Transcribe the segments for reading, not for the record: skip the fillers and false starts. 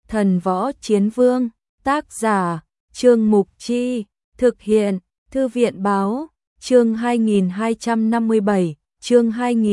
Thần Võ Chiến Vương, tác giả, Trương Mục Chi, thực hiện, Thư viện Báo, chương 2257, chương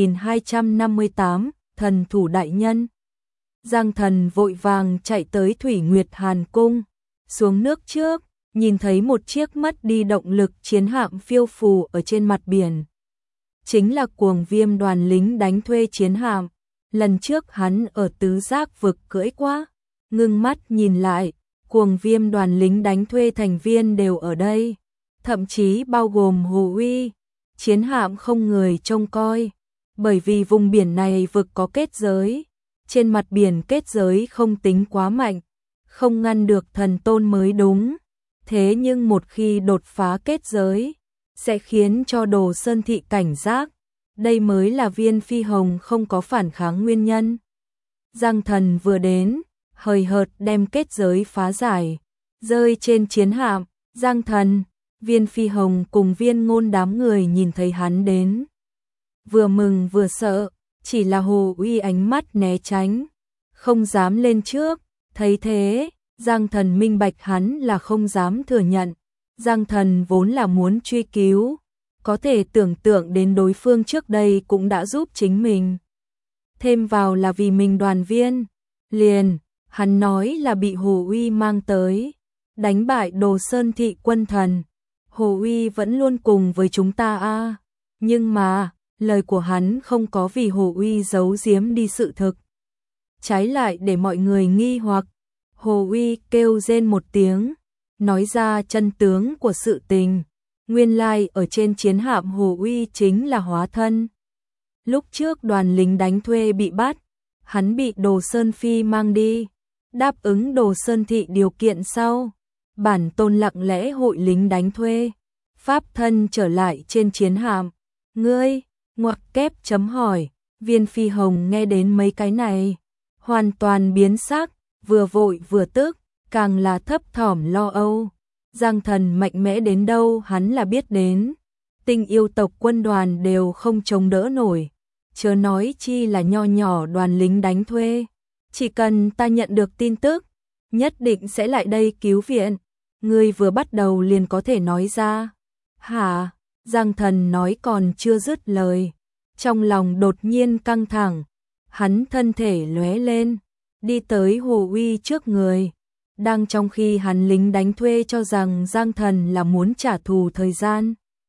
2258, Thần Thủ Đại Nhân. Giang Thần vội vàng chạy tới Thủy Nguyệt Hàn Cung, xuống nước trước, nhìn thấy một chiếc mất đi động lực chiến hạm phiêu phù ở trên mặt biển. Chính là Cuồng Viêm đoàn lính đánh thuê chiến hạm, lần trước hắn ở Tứ Giác vực cưỡi qua, ngưng mắt nhìn lại, Cuồng Viêm đoàn lính đánh thuê thành viên đều ở đây, thậm chí bao gồm Hồ Uy. Chiến hạm không người trông coi, bởi vì vùng biển này vực có kết giới, trên mặt biển kết giới không tính quá mạnh, không ngăn được thần tôn mới đúng. Thế nhưng một khi đột phá kết giới, sẽ khiến cho Đồ Sơn thị cảnh giác, đây mới là Viên Phi Hồng không có phản kháng nguyên nhân. Giang Thần vừa đến, hời hợt đem kết giới phá giải, rơi trên chiến hạm. Giang Thần, Viên Phi Hồng cùng Viên Ngôn đám người nhìn thấy hắn đến, vừa mừng vừa sợ, chỉ là Hồ Uy ánh mắt né tránh, không dám lên trước. Thấy thế, Giang Thần minh bạch hắn là không dám thừa nhận. Giang Thần vốn là muốn truy cứu, có thể tưởng tượng đến đối phương trước đây cũng đã giúp chính mình, thêm vào là vì mình đoàn viên, liền, hắn nói là bị Hồ Uy mang tới, đánh bại Đồ Sơn thị quân thần. Hồ Uy vẫn luôn cùng với chúng ta a, nhưng mà, lời của hắn không có vì Hồ Uy giấu giếm đi sự thực, trái lại để mọi người nghi hoặc. Hồ Uy kêu rên một tiếng, nói ra chân tướng của sự tình. Nguyên lai ở trên chiến hạm Hồ Uy chính là hóa thân. Lúc trước đoàn lính đánh thuê bị bắt, hắn bị Đồ Sơn Phi mang đi, đáp ứng Đồ Sơn thị điều kiện sau, bản tôn lặng lẽ hội lính đánh thuê, pháp thân trở lại trên chiến hạm. Ngươi, ngoặc kép chấm hỏi, Viên Phi Hồng nghe đến mấy cái này, hoàn toàn biến sắc, vừa vội vừa tức, càng là thấp thỏm lo âu. Giang Thần mạnh mẽ đến đâu hắn là biết đến, Tinh Yêu tộc quân đoàn đều không chống đỡ nổi, chớ nói chi là nho nhỏ đoàn lính đánh thuê. Chỉ cần ta nhận được tin tức, nhất định sẽ lại đây cứu viện. Ngươi vừa bắt đầu liền có thể nói ra. Hả? Giang Thần nói còn chưa dứt lời, trong lòng đột nhiên căng thẳng, hắn thân thể lóe lên, đi tới Hồ Uy trước người. Đang trong khi hắn lính đánh thuê cho rằng Giang Thần là muốn trả thù thời gian,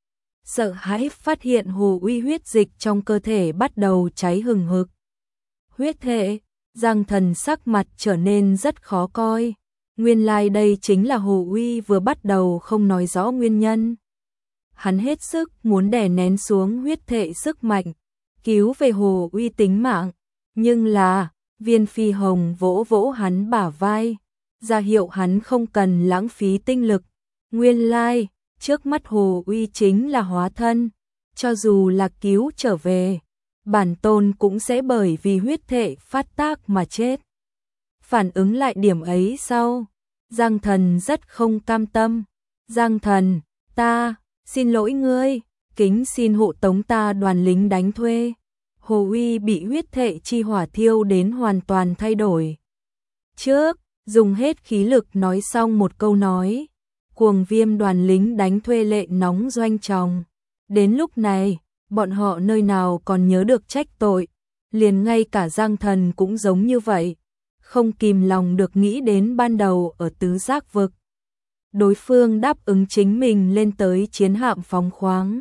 sợ hãi phát hiện Hồ Uy huyết dịch trong cơ thể bắt đầu cháy hừng hực. Huyết thể, Giang Thần sắc mặt trở nên rất khó coi. Nguyên lai đây chính là Hồ Uy vừa bắt đầu không nói rõ nguyên nhân. Hắn hết sức muốn đè nén xuống huyết thể sức mạnh, cứu về Hồ Uy tính mạng, nhưng là Viên Phi Hồng vỗ vỗ hắn bả vai, ra hiệu hắn không cần lãng phí tinh lực. Nguyên lai, trước mắt Hồ Uy chính là hóa thân, cho dù là cứu trở về, bản tôn cũng sẽ bởi vì huyết thể phát tác mà chết. Phản ứng lại điểm ấy sau, Giang Thần rất không cam tâm. Giang Thần, ta, xin lỗi ngươi, kính xin hộ tống ta đoàn lính đánh thuê. Hồ Uy bị huyết thể chi hỏa thiêu đến hoàn toàn thay đổi. Trước, dùng hết khí lực nói xong một câu nói, Cuồng Viêm đoàn lính đánh thuê lệ nóng doanh tròng. Đến lúc này, bọn họ nơi nào còn nhớ được trách tội, liền ngay cả Giang Thần cũng giống như vậy, không kìm lòng được nghĩ đến ban đầu ở Tứ Giác vực. Đối phương đáp ứng chính mình lên tới chiến hạm phóng khoáng.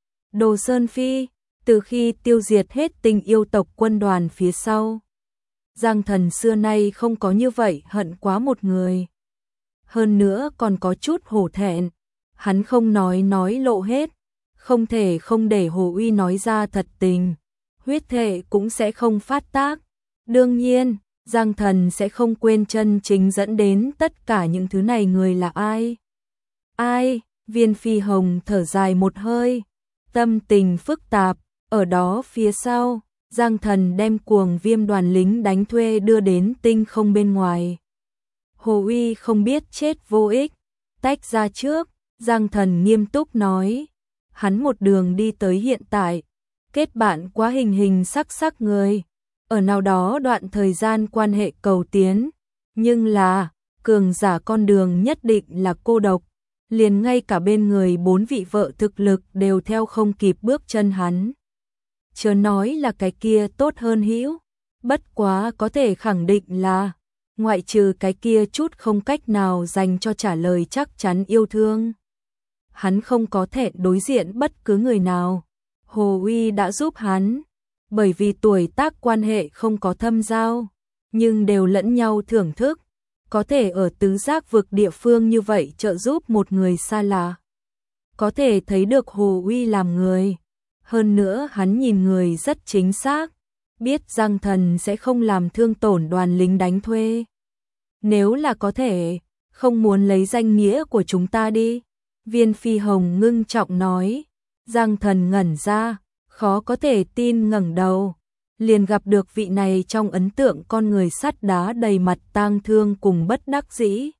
Đồ Sơn Phi, từ khi tiêu diệt hết Tinh Yêu tộc quân đoàn phía sau, Giang Thần xưa nay không có như vậy hận quá một người. Hơn nữa còn có chút hổ thẹn, hắn không nói lộ hết, không thể không để Hồ Uy nói ra thật tình, huyết thể cũng sẽ không phát tác. Đương nhiên, Giang Thần sẽ không quên chân chính dẫn đến tất cả những thứ này người là ai. Ai? Viên Phi Hồng thở dài một hơi, tâm tình phức tạp. Ở đó phía sau, Giang Thần đem Cuồng Viêm đoàn lính đánh thuê đưa đến tinh không bên ngoài. Hồ Uy không biết chết vô ích, tách ra trước, Giang Thần nghiêm túc nói. Hắn một đường đi tới hiện tại, kết bạn quá hình hình sắc sắc người. Ở nào đó đoạn thời gian quan hệ cầu tiến, Nhưng là, cường giả con đường nhất định là cô độc, liền ngay cả bên người 4 vị vợ thực lực đều theo không kịp bước chân hắn. Chớ nói là cái kia tốt hơn hữu, bất quá có thể khẳng định là, ngoại trừ cái kia chút không cách nào dành cho trả lời chắc chắn yêu thương. Hắn không có thể đối diện bất cứ người nào. Hồ Uy đã giúp hắn, bởi vì tuổi tác quan hệ không có thâm giao, nhưng đều lẫn nhau thưởng thức, có thể ở tứ giác vực địa phương như vậy trợ giúp một người xa lạ. Có thể thấy được Hồ Uy làm người, hơn nữa hắn nhìn người rất chính xác, biết Giang Thần sẽ không làm thương tổn đoàn lính đánh thuê. Nếu là có thể, không muốn lấy danh nghĩa của chúng ta đi. Viên Phi Hồng ngưng trọng nói. Giang Thần ngẩn ra, khó có thể tin ngẩng đầu, liền gặp được vị này trong ấn tượng con người sắt đá đầy mặt tang thương cùng bất đắc dĩ.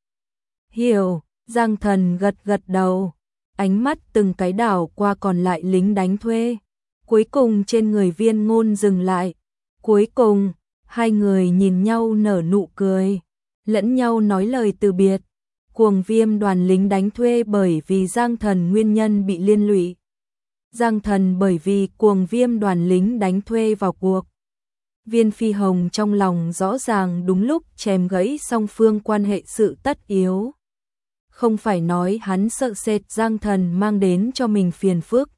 Hiểu, Giang Thần gật gật đầu, ánh mắt từng cái đảo qua còn lại lính đánh thuê. Cuối cùng trên người Viên Ngôn dừng lại, cuối cùng, hai người nhìn nhau nở nụ cười, lẫn nhau nói lời từ biệt. Cuồng Viêm đoàn lính đánh thuê bởi vì Giang Thần nguyên nhân bị liên lụy. Giang Thần bởi vì Cuồng Viêm đoàn lính đánh thuê vào cuộc. Viên Phi Hồng trong lòng rõ ràng đúng lúc chém gãy song phương quan hệ sự tất yếu. Không phải nói hắn sợ sệt Giang Thần mang đến cho mình phiền phức,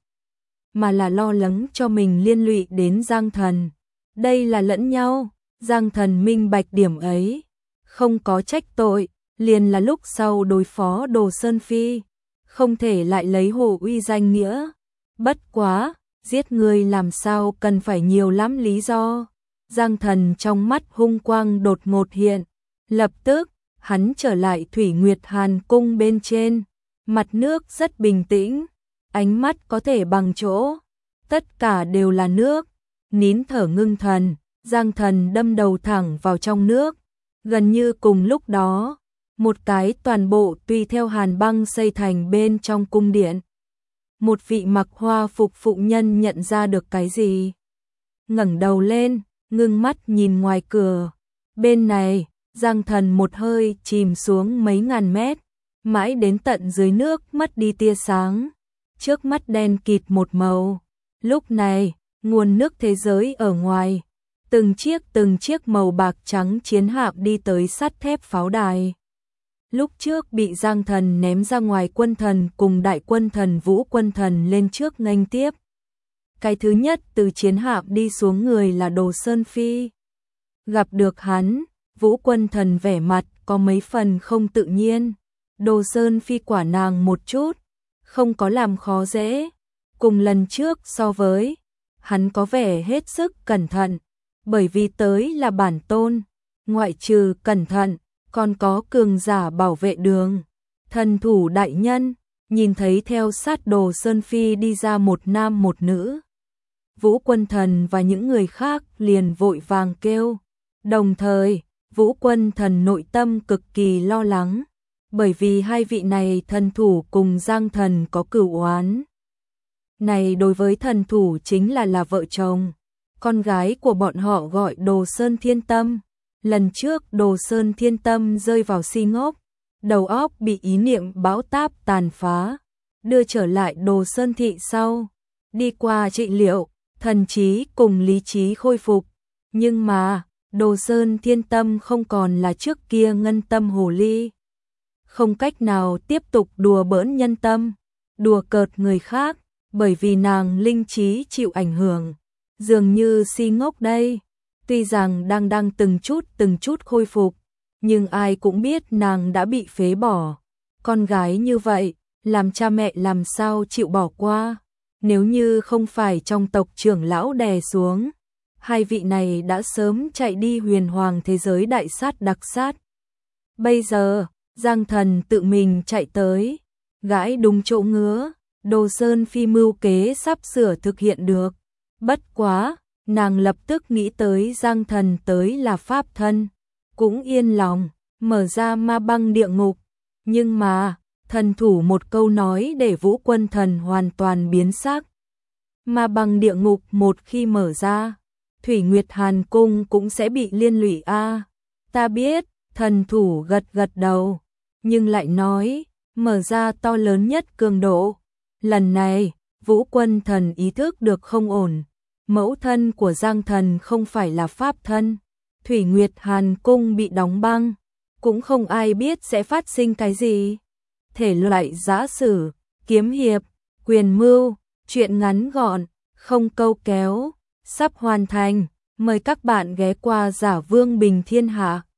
mà là lo lắng cho mình liên lụy đến Giang Thần. Đây là lẫn nhau, Giang Thần minh bạch điểm ấy, không có trách tội, liền là lúc sau đối phó Đồ Sơn Phi, không thể lại lấy Hồ Uy danh nghĩa. Bất quá, giết người làm sao cần phải nhiều lắm lý do. Giang Thần trong mắt hung quang đột ngột hiện, lập tức, hắn trở lại Thủy Nguyệt Hàn cung bên trên, mặt nước rất bình tĩnh, ánh mắt có thể bằng chỗ, tất cả đều là nước, nín thở ngưng thần, Giang Thần đâm đầu thẳng vào trong nước, gần như cùng lúc đó, một cái toàn bộ tùy theo hàn băng xây thành bên trong cung điện. Một vị mặc hoa phục phụ nhân nhận ra được cái gì, ngẩng đầu lên, ngưng mắt nhìn ngoài cửa. Bên này, Giang Thần một hơi chìm xuống mấy ngàn mét, mãi đến tận dưới nước mất đi tia sáng, trước mắt đen kịt một màu. Lúc này, nguồn nước thế giới ở ngoài, từng chiếc màu bạc trắng chiến hạm đi tới sắt thép pháo đài. Lúc trước bị Giang Thần ném ra ngoài, quân thần cùng đại quân thần Vũ quân thần lên trước nghênh tiếp. Cái thứ nhất từ chiến hạm đi xuống người là Đồ Sơn Phi. Gặp được hắn, Vũ quân thần vẻ mặt có mấy phần không tự nhiên. Đồ Sơn Phi quả nàng một chút, không có làm khó dễ. Cùng lần trước so với, hắn có vẻ hết sức cẩn thận, bởi vì tới là bản tôn, ngoại trừ cẩn thận, còn có cường giả bảo vệ đường. Thần thủ đại nhân, nhìn thấy theo sát Đồ Sơn Phi đi ra một nam một nữ. Vũ quân thần và những người khác liền vội vàng kêu. Đồng thời, Vũ quân thần nội tâm cực kỳ lo lắng, bởi vì hai vị này thần thủ cùng Giang Thần có cửu oán. Này đối với thần thủ chính là vợ chồng. Con gái của bọn họ gọi Đồ Sơn Thiên Tâm. Lần trước Đồ Sơn Thiên Tâm rơi vào si ngốc, đầu óc bị ý niệm bão táp tàn phá, đưa trở lại Đồ Sơn Thị sau. Đi qua trị liệu, thần trí cùng lý trí khôi phục. Nhưng mà, Đồ Sơn Thiên Tâm không còn là trước kia ngân tâm hồ ly. Không cách nào tiếp tục đùa bỡn nhân tâm, đùa cợt người khác, bởi vì nàng linh trí chịu ảnh hưởng. Dường như si ngốc đây, tuy rằng đang từng chút khôi phục, nhưng ai cũng biết nàng đã bị phế bỏ. Con gái như vậy, làm cha mẹ làm sao chịu bỏ qua, nếu như không phải trong tộc trưởng lão đè xuống. Hai vị này đã sớm chạy đi huyền hoàng thế giới đại sát đặc sát. Bây giờ, Giang Thần tự mình chạy tới, gãi đúng chỗ ngứa, Đồ Sơn Phi mưu kế sắp sửa thực hiện được. Bất quá, nàng lập tức nghĩ tới Giang Thần tới là pháp thân, cũng yên lòng, mở ra ma băng địa ngục. Nhưng mà, thần thủ một câu nói để Vũ quân thần hoàn toàn biến sắc. Ma băng địa ngục một khi mở ra, Thủy Nguyệt Hàn cung cũng sẽ bị liên lụy a. Ta biết, Thần thủ gật gật đầu, nhưng lại nói, mở ra to lớn nhất cường độ. Lần này, Vũ Quân Thần ý thức được không ổn. Mẫu thân của Giang Thần không phải là pháp thân. Thủy Nguyệt Hàn Cung bị đóng băng, cũng không ai biết sẽ phát sinh cái gì. Thể loại giã sử, kiếm hiệp, quyền mưu, truyện ngắn gọn, không câu kéo, sắp hoàn thành. Mời các bạn ghé qua Giả Vương Bình Thiên Hạ.